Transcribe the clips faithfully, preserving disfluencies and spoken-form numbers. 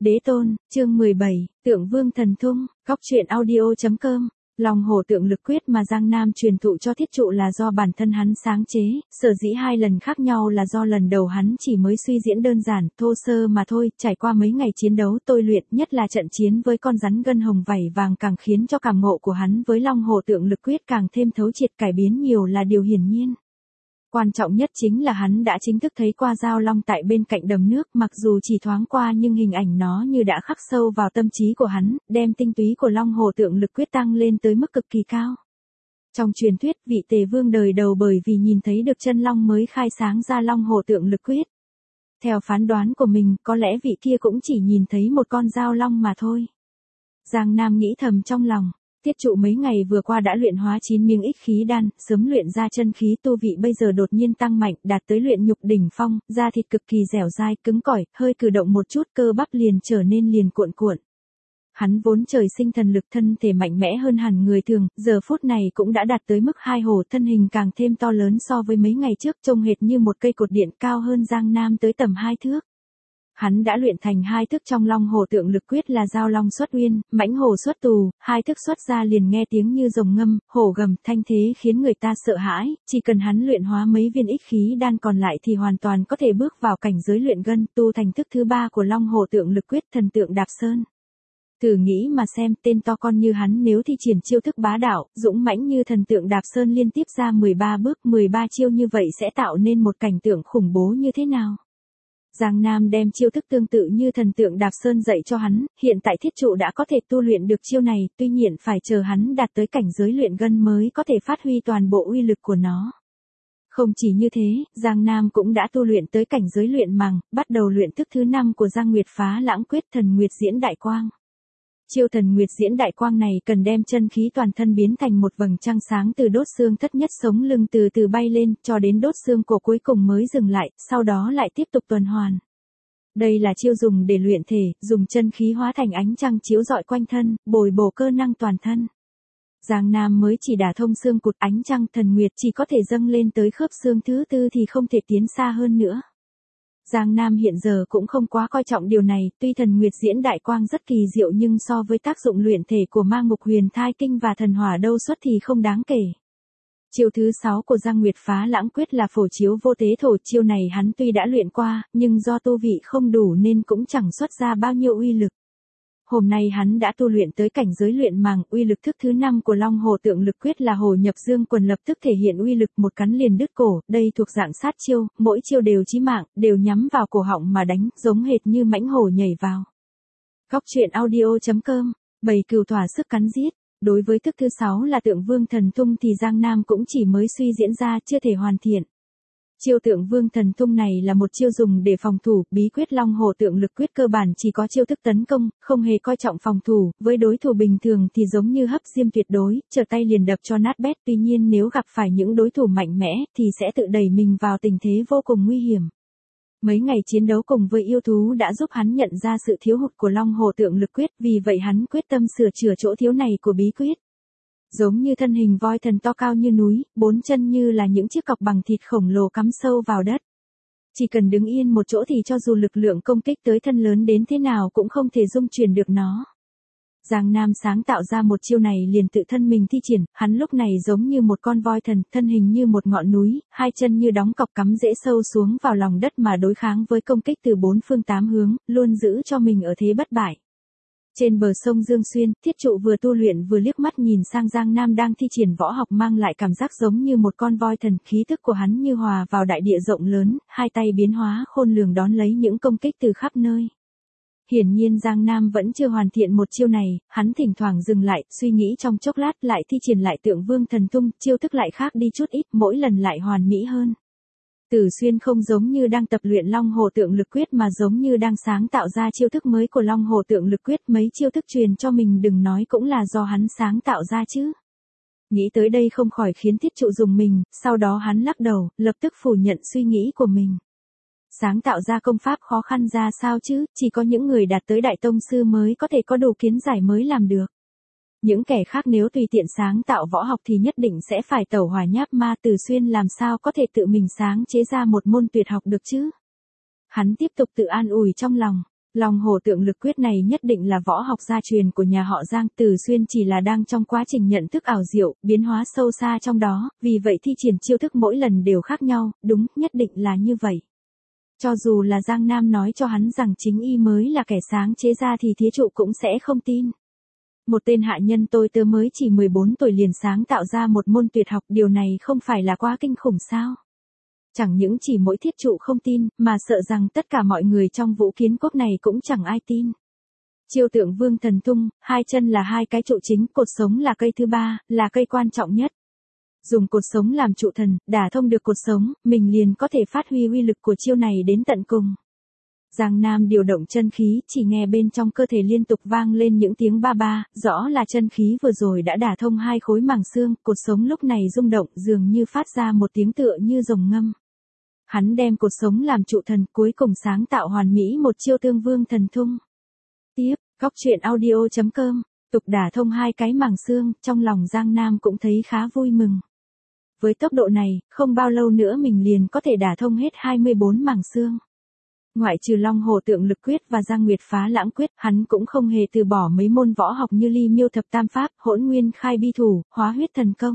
Đế tôn, chương mười bảy, Tượng Vương Thần Thung, Góc truyện audio chấm com. Long Hổ Tượng Lực Quyết mà Giang Nam truyền thụ cho thiết trụ là do bản thân hắn sáng chế, sở dĩ hai lần khác nhau là do lần đầu hắn chỉ mới suy diễn đơn giản, thô sơ mà thôi, trải qua mấy ngày chiến đấu tôi luyện, nhất là trận chiến với con rắn gân hồng vảy vàng càng khiến cho cảm ngộ của hắn với Long Hổ Tượng Lực Quyết càng thêm thấu triệt, cải biến nhiều là điều hiển nhiên. Quan trọng nhất chính là hắn đã chính thức thấy qua dao long tại bên cạnh đầm nước, mặc dù chỉ thoáng qua nhưng hình ảnh nó như đã khắc sâu vào tâm trí của hắn, đem tinh túy của Long Hổ Tượng Lực Quyết tăng lên tới mức cực kỳ cao. Trong truyền thuyết, vị Tề Vương đời đầu bởi vì nhìn thấy được chân long mới khai sáng ra Long Hổ Tượng Lực Quyết. Theo phán đoán của mình, có lẽ vị kia cũng chỉ nhìn thấy một con dao long mà thôi. Giang Nam nghĩ thầm trong lòng. Tiết trụ mấy ngày vừa qua đã luyện hóa chín miếng ích khí đan, sớm luyện ra chân khí tu vị bây giờ đột nhiên tăng mạnh, đạt tới luyện nhục đỉnh phong, da thịt cực kỳ dẻo dai, cứng cỏi, hơi cử động một chút cơ bắp liền trở nên liền cuộn cuộn. Hắn vốn trời sinh thần lực, thân thể mạnh mẽ hơn hẳn người thường, giờ phút này cũng đã đạt tới mức hai hổ, thân hình càng thêm to lớn so với mấy ngày trước, trông hệt như một cây cột điện, cao hơn Giang Nam tới tầm hai thước. Hắn đã luyện thành hai thức trong Long Hổ Tượng Lực Quyết là Dao Long xuất uyên, Mãnh Hổ xuất tù, hai thức xuất ra liền nghe tiếng như rồng ngâm, hổ gầm, thanh thế khiến người ta sợ hãi, chỉ cần hắn luyện hóa mấy viên ích khí đan còn lại thì hoàn toàn có thể bước vào cảnh giới luyện gân, tu thành thức thứ ba của Long Hổ Tượng Lực Quyết, Thần Tượng Đạp Sơn. Thử nghĩ mà xem, tên to con như hắn nếu thi triển chiêu thức bá đạo, dũng mãnh như Thần Tượng Đạp Sơn liên tiếp ra mười ba bước, mười ba chiêu như vậy sẽ tạo nên một cảnh tượng khủng bố như thế nào? Giang Nam đem chiêu thức tương tự như Thần Tượng Đạp Sơn dạy cho hắn, hiện tại thiết trụ đã có thể tu luyện được chiêu này, tuy nhiên phải chờ hắn đạt tới cảnh giới luyện gân mới có thể phát huy toàn bộ uy lực của nó. Không chỉ như thế, Giang Nam cũng đã tu luyện tới cảnh giới luyện màng, bắt đầu luyện thức thứ năm của Giang Nguyệt Phá Lãng Quyết, Thần Nguyệt Diễn Đại Quang. Chiêu Thần Nguyệt Diễn Đại Quang này cần đem chân khí toàn thân biến thành một vầng trăng sáng từ đốt xương thất nhất sống lưng từ từ bay lên, cho đến đốt xương cổ cuối cùng mới dừng lại, sau đó lại tiếp tục tuần hoàn. Đây là chiêu dùng để luyện thể, dùng chân khí hóa thành ánh trăng chiếu rọi quanh thân, bồi bổ cơ năng toàn thân. Giang Nam mới chỉ đả thông xương cụt, ánh trăng thần nguyệt chỉ có thể dâng lên tới khớp xương thứ tư thì không thể tiến xa hơn nữa. Giang Nam hiện giờ cũng không quá coi trọng điều này, tuy Thần Nguyệt Diễn Đại Quang rất kỳ diệu nhưng so với tác dụng luyện thể của Ma Ngục Huyền Thai Kinh và Thần Hỏa Đâu Xuất thì không đáng kể. Chiêu thứ sáu của Giang Nguyệt Phá Lãng Quyết là Phổ Chiếu Vô Tế Thổ, chiêu này hắn tuy đã luyện qua, nhưng do tu vị không đủ nên cũng chẳng xuất ra bao nhiêu uy lực. Hôm nay hắn đã tu luyện tới cảnh giới luyện màng, uy lực thức thứ năm của Long Hổ Tượng Lực Quyết là Hổ Nhập Dương Quần, lập tức thể hiện uy lực một cắn liền đứt cổ, đây thuộc dạng sát chiêu, mỗi chiêu đều chí mạng, đều nhắm vào cổ họng mà đánh, giống hệt như mãnh hổ nhảy vào. Góc truyện audio chấm com, bầy cừu thỏa sức cắn giết. Đối với thức thứ sáu là Tượng Vương Thần Thung thì Giang Nam cũng chỉ mới suy diễn ra, chưa thể hoàn thiện. Chiêu Tượng Vương Thần Thung này là một chiêu dùng để phòng thủ, bí quyết Long Hổ Tượng Lực Quyết cơ bản chỉ có chiêu thức tấn công, không hề coi trọng phòng thủ, với đối thủ bình thường thì giống như hấp diêm tuyệt đối, trở tay liền đập cho nát bét, tuy nhiên nếu gặp phải những đối thủ mạnh mẽ thì sẽ tự đẩy mình vào tình thế vô cùng nguy hiểm. Mấy ngày chiến đấu cùng với yêu thú đã giúp hắn nhận ra sự thiếu hụt của Long Hổ Tượng Lực Quyết, vì vậy hắn quyết tâm sửa chữa chỗ thiếu này của bí quyết. Giống như thân hình voi thần to cao như núi, bốn chân như là những chiếc cọc bằng thịt khổng lồ cắm sâu vào đất. Chỉ cần đứng yên một chỗ thì cho dù lực lượng công kích tới thân lớn đến thế nào cũng không thể dung chuyển được nó. Giang Nam sáng tạo ra một chiêu này liền tự thân mình thi triển, hắn lúc này giống như một con voi thần, thân hình như một ngọn núi, hai chân như đóng cọc cắm rễ sâu xuống vào lòng đất mà đối kháng với công kích từ bốn phương tám hướng, luôn giữ cho mình ở thế bất bại. Trên bờ sông Dương Xuyên, thiết trụ vừa tu luyện vừa liếc mắt nhìn sang Giang Nam đang thi triển võ học, mang lại cảm giác giống như một con voi thần, khí thức của hắn như hòa vào đại địa rộng lớn, hai tay biến hóa khôn lường đón lấy những công kích từ khắp nơi. Hiển nhiên Giang Nam vẫn chưa hoàn thiện một chiêu này, hắn thỉnh thoảng dừng lại, suy nghĩ trong chốc lát lại thi triển lại Tượng Vương Thần Thung, chiêu thức lại khác đi chút ít, mỗi lần lại hoàn mỹ hơn. Tử Xuyên không giống như đang tập luyện Long Hổ Tượng Lực Quyết mà giống như đang sáng tạo ra chiêu thức mới của Long Hổ Tượng Lực Quyết, mấy chiêu thức truyền cho mình đừng nói cũng là do hắn sáng tạo ra chứ. Nghĩ tới đây không khỏi khiến thiết trụ dùng mình, sau đó hắn lắc đầu, lập tức phủ nhận suy nghĩ của mình. Sáng tạo ra công pháp khó khăn ra sao chứ, chỉ có những người đạt tới đại tông sư mới có thể có đủ kiến giải mới làm được. Những kẻ khác nếu tùy tiện sáng tạo võ học thì nhất định sẽ phải tẩu hỏa nháp ma, Tử Xuyên làm sao có thể tự mình sáng chế ra một môn tuyệt học được chứ. Hắn tiếp tục tự an ủi trong lòng. Long Hổ Tượng Lực Quyết này nhất định là võ học gia truyền của nhà họ Giang, Từ Xuyên chỉ là đang trong quá trình nhận thức ảo diệu, biến hóa sâu xa trong đó, vì vậy thi triển chiêu thức mỗi lần đều khác nhau, đúng, nhất định là như vậy. Cho dù là Giang Nam nói cho hắn rằng chính y mới là kẻ sáng chế ra thì thí trụ cũng sẽ không tin. Một tên hạ nhân tôi tớ mới chỉ mười bốn tuổi liền sáng tạo ra một môn tuyệt học, điều này không phải là quá kinh khủng sao? Chẳng những chỉ mỗi thiết trụ không tin, mà sợ rằng tất cả mọi người trong Vũ Kiến Quốc này cũng chẳng ai tin. Chiêu Tượng Vương Thần Tung, hai chân là hai cái trụ chính, cột sống là cây thứ ba, là cây quan trọng nhất. Dùng cột sống làm trụ thần, đả thông được cột sống, mình liền có thể phát huy uy lực của chiêu này đến tận cùng. Giang Nam điều động chân khí, chỉ nghe bên trong cơ thể liên tục vang lên những tiếng ba ba, rõ là chân khí vừa rồi đã đả thông hai khối màng xương, cột sống lúc này rung động dường như phát ra một tiếng tựa như rồng ngâm. Hắn đem cột sống làm trụ thần, cuối cùng sáng tạo hoàn mỹ một chiêu Tương Vương Thần Tung. Tiếp, góc truyện audio chấm com, tục đả thông hai cái màng xương, trong lòng Giang Nam cũng thấy khá vui mừng. Với tốc độ này, không bao lâu nữa mình liền có thể đả thông hết hai mươi bốn màng xương. Ngoại trừ Long Hổ Tượng Lực Quyết và Giang Nguyệt Phá Lãng Quyết, hắn cũng không hề từ bỏ mấy môn võ học như Ly Miêu Thập Tam Pháp, Hỗn Nguyên Khai Bi Thủ, Hóa Huyết Thần Công.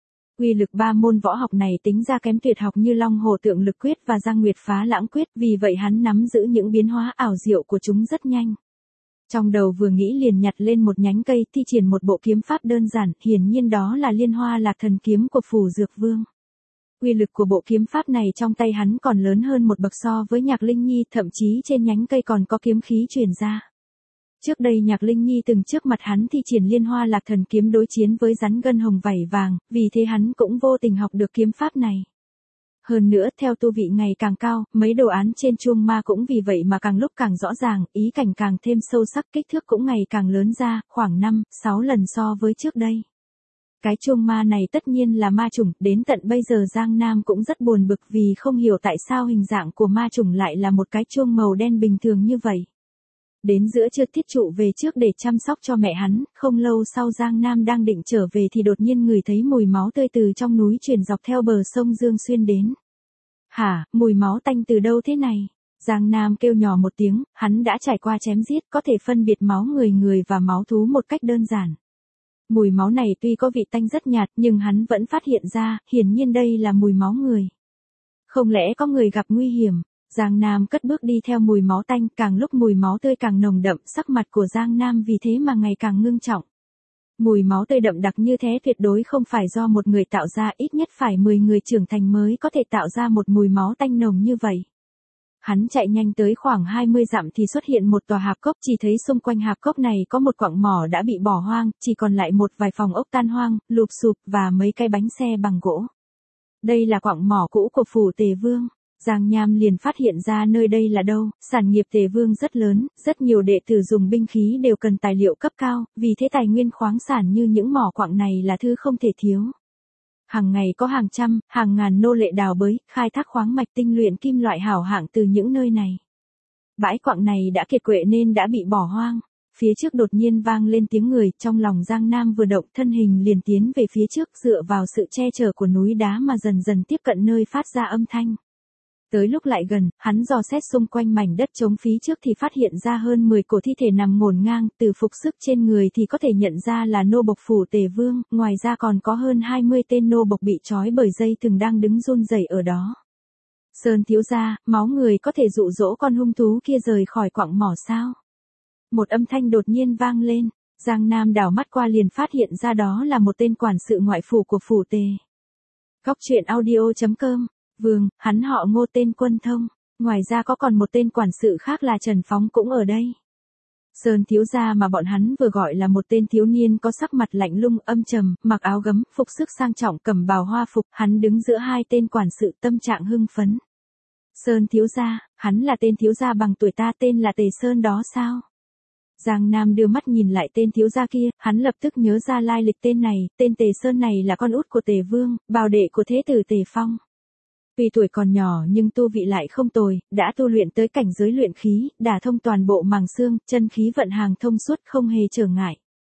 Uy lực ba môn võ học này tính ra kém tuyệt học như Long Hổ Tượng Lực Quyết và Giang Nguyệt Phá Lãng Quyết, vì vậy hắn nắm giữ những biến hóa ảo diệu của chúng rất nhanh. Trong đầu vừa nghĩ liền nhặt lên một nhánh cây, thi triển một bộ kiếm pháp đơn giản, hiển nhiên đó là Liên Hoa Lạc Thần Kiếm của Phù Dược Vương. Uy lực của bộ kiếm pháp này trong tay hắn còn lớn hơn một bậc so với Nhạc Linh Nhi, thậm chí trên nhánh cây còn có kiếm khí truyền ra. Trước đây Nhạc Linh Nhi từng trước mặt hắn thi triển Liên Hoa Lạc Thần Kiếm đối chiến với rắn gân hồng vảy vàng, vì thế hắn cũng vô tình học được kiếm pháp này. Hơn nữa, theo tu vị ngày càng cao, mấy đồ án trên chuông ma cũng vì vậy mà càng lúc càng rõ ràng, ý cảnh càng thêm sâu sắc, kích thước cũng ngày càng lớn ra, khoảng năm, sáu lần so với trước đây. Cái chuông ma này tất nhiên là ma chủng, đến tận bây giờ Giang Nam cũng rất buồn bực vì không hiểu tại sao hình dạng của ma chủng lại là một cái chuông màu đen bình thường như vậy. Đến giữa trưa thiết trụ về trước để chăm sóc cho mẹ hắn, không lâu sau Giang Nam đang định trở về thì đột nhiên ngửi thấy mùi máu tươi từ trong núi truyền dọc theo bờ sông Dương Xuyên đến. Hả, mùi máu tanh từ đâu thế này? Giang Nam kêu nhỏ một tiếng, hắn đã trải qua chém giết, có thể phân biệt máu người người và máu thú một cách đơn giản. Mùi máu này tuy có vị tanh rất nhạt nhưng hắn vẫn phát hiện ra, hiển nhiên đây là mùi máu người. Không lẽ có người gặp nguy hiểm? Giang Nam cất bước đi theo mùi máu tanh, càng lúc mùi máu tươi càng nồng đậm, sắc mặt của Giang Nam vì thế mà ngày càng ngưng trọng. Mùi máu tươi đậm đặc như thế tuyệt đối không phải do một người tạo ra, ít nhất phải mười người trưởng thành mới có thể tạo ra một mùi máu tanh nồng như vậy. Hắn chạy nhanh tới khoảng hai mươi dặm thì xuất hiện một tòa hạp cốc, chỉ thấy xung quanh hạp cốc này có một quặng mỏ đã bị bỏ hoang, chỉ còn lại một vài phòng ốc tan hoang, lụp xụp và mấy cái bánh xe bằng gỗ. Đây là quặng mỏ cũ của phủ Tề Vương. Giang Nham liền phát hiện ra nơi đây là đâu, sản nghiệp Tề Vương rất lớn, rất nhiều đệ tử dùng binh khí đều cần tài liệu cấp cao, vì thế tài nguyên khoáng sản như những mỏ quặng này là thứ không thể thiếu. Hàng ngày có hàng trăm, hàng ngàn nô lệ đào bới, khai thác khoáng mạch tinh luyện kim loại hảo hạng từ những nơi này. Bãi quặng này đã kiệt quệ nên đã bị bỏ hoang. Phía trước đột nhiên vang lên tiếng người, trong lòng Giang Nam vừa động, thân hình liền tiến về phía trước, dựa vào sự che chở của núi đá mà dần dần tiếp cận nơi phát ra âm thanh. Tới lúc lại gần, hắn dò xét xung quanh mảnh đất trống phía trước thì phát hiện ra hơn mười cổ thi thể nằm ngổn ngang, từ phục sức trên người thì có thể nhận ra là nô bộc phủ Tề Vương, ngoài ra còn có hơn hai mươi tên nô bộc bị trói bởi dây thừng đang đứng run rẩy ở đó. Sơn thiếu gia, máu người có thể dụ dỗ con hung thú kia rời khỏi quặng mỏ sao? Một âm thanh đột nhiên vang lên, Giang Nam đảo mắt qua liền phát hiện ra đó là một tên quản sự ngoại phủ của phủ Tề. Góc truyện audio chấm com. Vương, hắn họ Ngô tên Quân Thông, ngoài ra có còn một tên quản sự khác là Trần Phóng cũng ở đây. Sơn thiếu gia mà bọn hắn vừa gọi là một tên thiếu niên có sắc mặt lạnh lùng âm trầm, mặc áo gấm, phục sức sang trọng, cầm bào hoa phục, hắn đứng giữa hai tên quản sự tâm trạng hưng phấn. Sơn thiếu gia, hắn là tên thiếu gia bằng tuổi ta tên là Tề Sơn đó sao? Giang Nam đưa mắt nhìn lại tên thiếu gia kia, hắn lập tức nhớ ra lai lịch tên này, tên Tề Sơn này là con út của Tề Vương, bào đệ của thế tử Tề Phong. Tuy tuổi còn nhỏ nhưng tu vị lại không tồi, đã tu luyện tới cảnh giới luyện khí, đả thông toàn bộ màng xương, chân khí vận hàng thông suốt không hề trở ngại.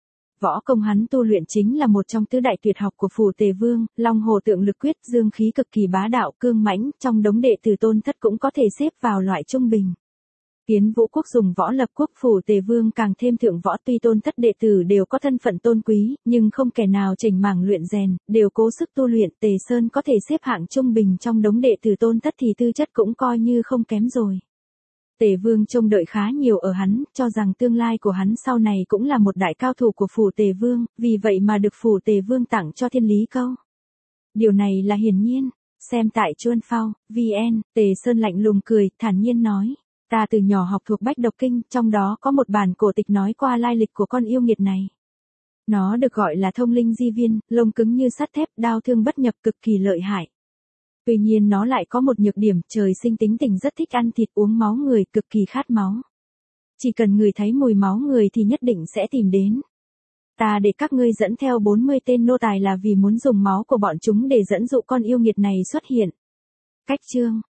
Võ công hắn tu luyện chính là một trong tứ đại tuyệt học của phủ Tề Vương, Long Hổ Tượng Lực Quyết, dương khí cực kỳ bá đạo, cương mãnh, trong đống đệ tử tôn thất cũng có thể xếp vào loại trung bình. Kiến Vũ Quốc dùng võ lập quốc, phủ Tề Vương càng thêm thượng võ, tuy tôn thất đệ tử đều có thân phận tôn quý, nhưng không kẻ nào chểnh mảng luyện rèn, đều cố sức tu luyện. Tề Sơn có thể xếp hạng trung bình trong đống đệ tử tôn thất thì tư chất cũng coi như không kém rồi. Tề Vương trông đợi khá nhiều ở hắn, cho rằng tương lai của hắn sau này cũng là một đại cao thủ của phủ Tề Vương, vì vậy mà được phủ Tề Vương tặng cho Thiên Lý Câu. Điều này là hiển nhiên. Xem tại Chuân Phao, vn, Tề Sơn lạnh lùng cười, thản nhiên nói. Ta từ nhỏ học thuộc Bách Độc Kinh, trong đó có một bản cổ tịch nói qua lai lịch của con yêu nghiệt này. Nó được gọi là thông linh di viên, lông cứng như sắt thép, đao thương bất nhập, cực kỳ lợi hại. Tuy nhiên nó lại có một nhược điểm, trời sinh tính tình rất thích ăn thịt uống máu người, cực kỳ khát máu. Chỉ cần người thấy mùi máu người thì nhất định sẽ tìm đến. Ta để các ngươi dẫn theo bốn mươi tên nô tài là vì muốn dùng máu của bọn chúng để dẫn dụ con yêu nghiệt này xuất hiện. Cách chương